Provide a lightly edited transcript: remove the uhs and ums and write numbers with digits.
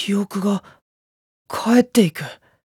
記憶が帰っていく。